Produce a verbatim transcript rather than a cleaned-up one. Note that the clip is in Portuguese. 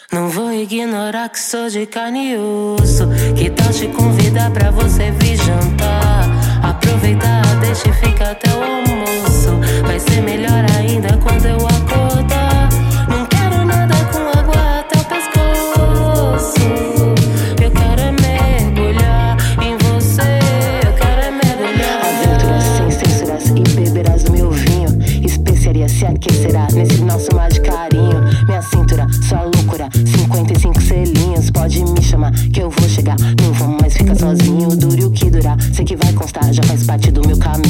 Não vou ignorar que sou de carne e osso. Que tal te convidar pra você vir jantar? Aproveitar, deixa e fica até o almoço. Vai ser melhor ainda quando eu acordar. Não quero nada com água até o pescoço. Eu quero é mergulhar em você. Eu quero é mergulhar. Aventuras sem censuras e beberás do meu vinho. Especiaria se aquecerá nesse nosso mar de carinho. Minha cintura, sua loucura, cinquenta e cinco selinhos. Pode me chamar que eu vou chegar. Não vamos mais ficar sozinho, dure o que durar. Sei que vai constar, já faz parte do meu caminho.